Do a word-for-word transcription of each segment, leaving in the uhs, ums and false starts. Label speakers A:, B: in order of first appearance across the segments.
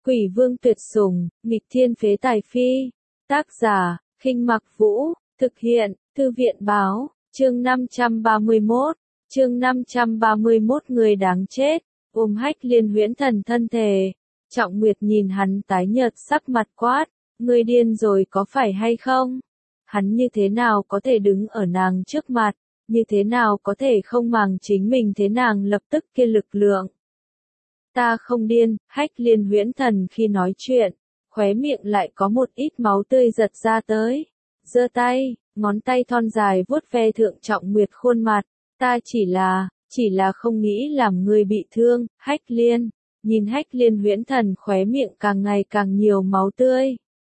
A: Quỷ vương tuyệt sủng, nghịch thiên phế tài phi. Tác giả, Khinh Mặc Vũ, thực hiện, Thư viện báo, chương năm trăm ba mươi mốt, chương năm trăm ba mươi mốt người đáng chết, ôm Hách Liên huyễn thần thân thể. Trọng Nguyệt nhìn hắn tái nhợt sắc mặt quát, ngươi điên rồi có phải hay không? Hắn như thế nào có thể đứng ở nàng trước mặt, như thế nào có thể không màng chính mình thế nàng lập tức kia lực lượng. Ta không điên, Hách Liên huyễn thần khi nói chuyện, khóe miệng lại có một ít máu tươi giật ra tới. Giơ tay, ngón tay thon dài vuốt ve thượng Trọng Nguyệt khuôn mặt, ta chỉ là, chỉ là không nghĩ làm người bị thương, Hách Liên. Nhìn Hách Liên huyễn thần khóe miệng càng ngày càng nhiều máu tươi.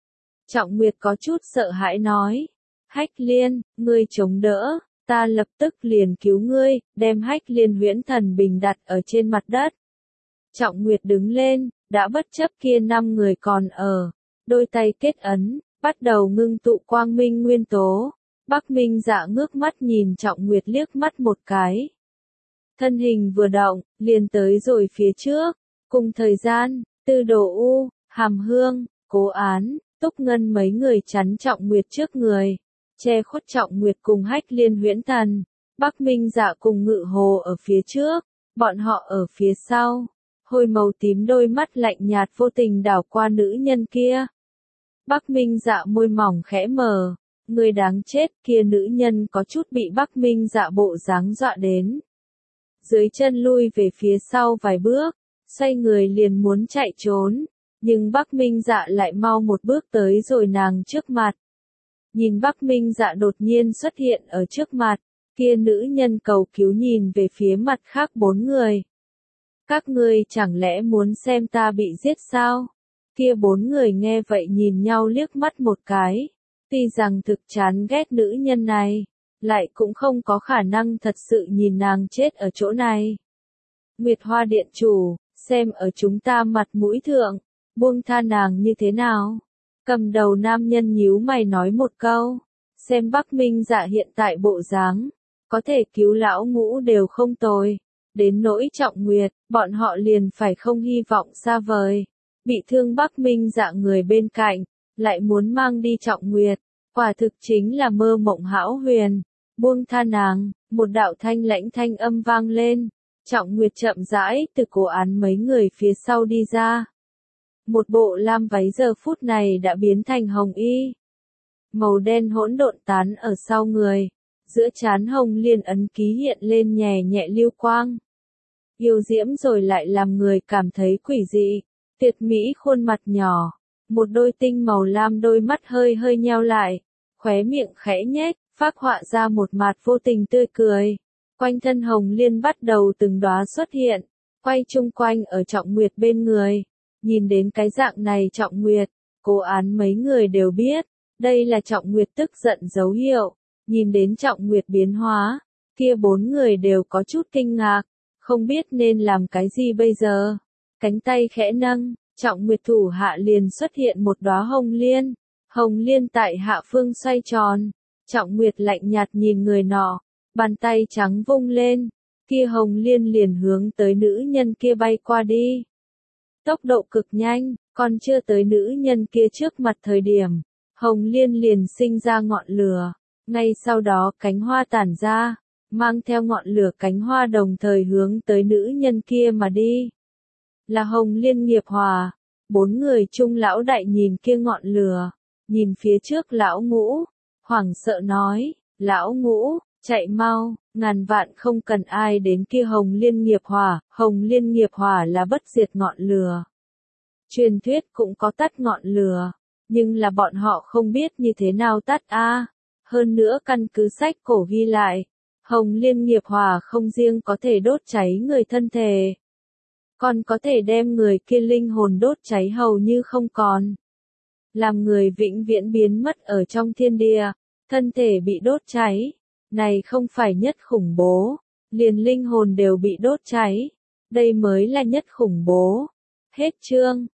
A: Trọng Nguyệt có chút sợ hãi nói, Hách Liên, ngươi chống đỡ, ta lập tức liền cứu ngươi, đem Hách Liên huyễn thần bình đặt ở trên mặt đất. Trọng Nguyệt đứng lên, đã bất chấp kia năm người còn ở, đôi tay kết ấn, bắt đầu ngưng tụ quang minh nguyên tố. Bắc Minh Dạ ngước mắt nhìn Trọng Nguyệt liếc mắt một cái. Thân hình vừa động, liền tới rồi phía trước. Cùng thời gian, Tư Đồ U, Hàm Hương, Cố Án, Túc Ngân mấy người chắn Trọng Nguyệt trước người, che khuất Trọng Nguyệt cùng Hách Liên huyễn thần. Bắc Minh Dạ cùng Ngự Hồ ở phía trước, bọn họ ở phía sau. Hôi màu tím đôi mắt lạnh nhạt vô tình đảo qua nữ nhân kia. Bắc Minh Dạ môi mỏng khẽ mở, người đáng chết, kia nữ nhân có chút bị Bắc Minh Dạ bộ dáng dọa đến. Dưới chân lui về phía sau vài bước, xoay người liền muốn chạy trốn, nhưng Bắc Minh Dạ lại mau một bước tới rồi nàng trước mặt. Nhìn Bắc Minh Dạ đột nhiên xuất hiện ở trước mặt, kia nữ nhân cầu cứu nhìn về phía mặt khác bốn người. Các ngươi chẳng lẽ muốn xem ta bị giết sao? Kia bốn người nghe vậy nhìn nhau liếc mắt một cái. Tuy rằng thực chán ghét nữ nhân này, lại cũng không có khả năng thật sự nhìn nàng chết ở chỗ này. Nguyệt Hoa Điện chủ, xem ở chúng ta mặt mũi thượng, buông tha nàng như thế nào? Cầm đầu nam nhân nhíu mày nói một câu, xem Bắc Minh Dạ hiện tại bộ dáng, có thể cứu lão ngũ đều không tồi. Đến nỗi Trọng Nguyệt, bọn họ liền phải không hy vọng xa vời. Bị thương Bắc Minh Dạ người bên cạnh, lại muốn mang đi Trọng Nguyệt, quả thực chính là mơ mộng hão huyền. Buông tha nàng, một đạo thanh lãnh thanh âm vang lên. Trọng Nguyệt chậm rãi từ Cố Án mấy người phía sau đi ra. Một bộ lam váy giờ phút này đã biến thành hồng y. Màu đen hỗn độn tán ở sau người, giữa trán hồng liên ấn ký hiện lên nhẹ nhẹ lưu quang. Yêu diễm rồi lại làm người cảm thấy quỷ dị, tuyệt mỹ khuôn mặt nhỏ, một đôi tinh màu lam đôi mắt hơi hơi nheo lại, khóe miệng khẽ nhếch, phác họa ra một mặt vô tình tươi cười. Quanh thân hồng liên bắt đầu từng đóa xuất hiện, quay chung quanh ở Trọng Nguyệt bên người. Nhìn đến cái dạng này Trọng Nguyệt, Cố Án mấy người đều biết, đây là Trọng Nguyệt tức giận dấu hiệu. Nhìn đến Trọng Nguyệt biến hóa, kia bốn người đều có chút kinh ngạc, không biết nên làm cái gì bây giờ. Cánh tay khẽ nâng, Trọng Nguyệt thủ hạ liền xuất hiện một đóa hồng liên, hồng liên tại hạ phương xoay tròn. Trọng Nguyệt lạnh nhạt nhìn người nọ, bàn tay trắng vung lên, kia hồng liên liền hướng tới nữ nhân kia bay qua đi. Tốc độ cực nhanh, còn chưa tới nữ nhân kia trước mặt thời điểm, hồng liên liền sinh ra ngọn lửa, ngay sau đó cánh hoa tản ra, mang theo ngọn lửa cánh hoa đồng thời hướng tới nữ nhân kia mà đi. Là hồng liên nghiệp hỏa, bốn người chung lão đại nhìn kia ngọn lửa, nhìn phía trước lão ngũ, hoảng sợ nói, lão ngũ, chạy mau, ngàn vạn không cần ai đến kia hồng liên nghiệp hỏa, hồng liên nghiệp hỏa là bất diệt ngọn lửa. Truyền thuyết cũng có tắt ngọn lửa, nhưng là bọn họ không biết như thế nào tắt a. Hơn nữa căn cứ sách cổ ghi lại, hồng liên nghiệp hỏa không riêng có thể đốt cháy người thân thể, còn có thể đem người kia linh hồn đốt cháy hầu như không còn. Làm người vĩnh viễn biến mất ở trong thiên địa, thân thể bị đốt cháy, này không phải nhất khủng bố, liền linh hồn đều bị đốt cháy, đây mới là nhất khủng bố. Hết chương.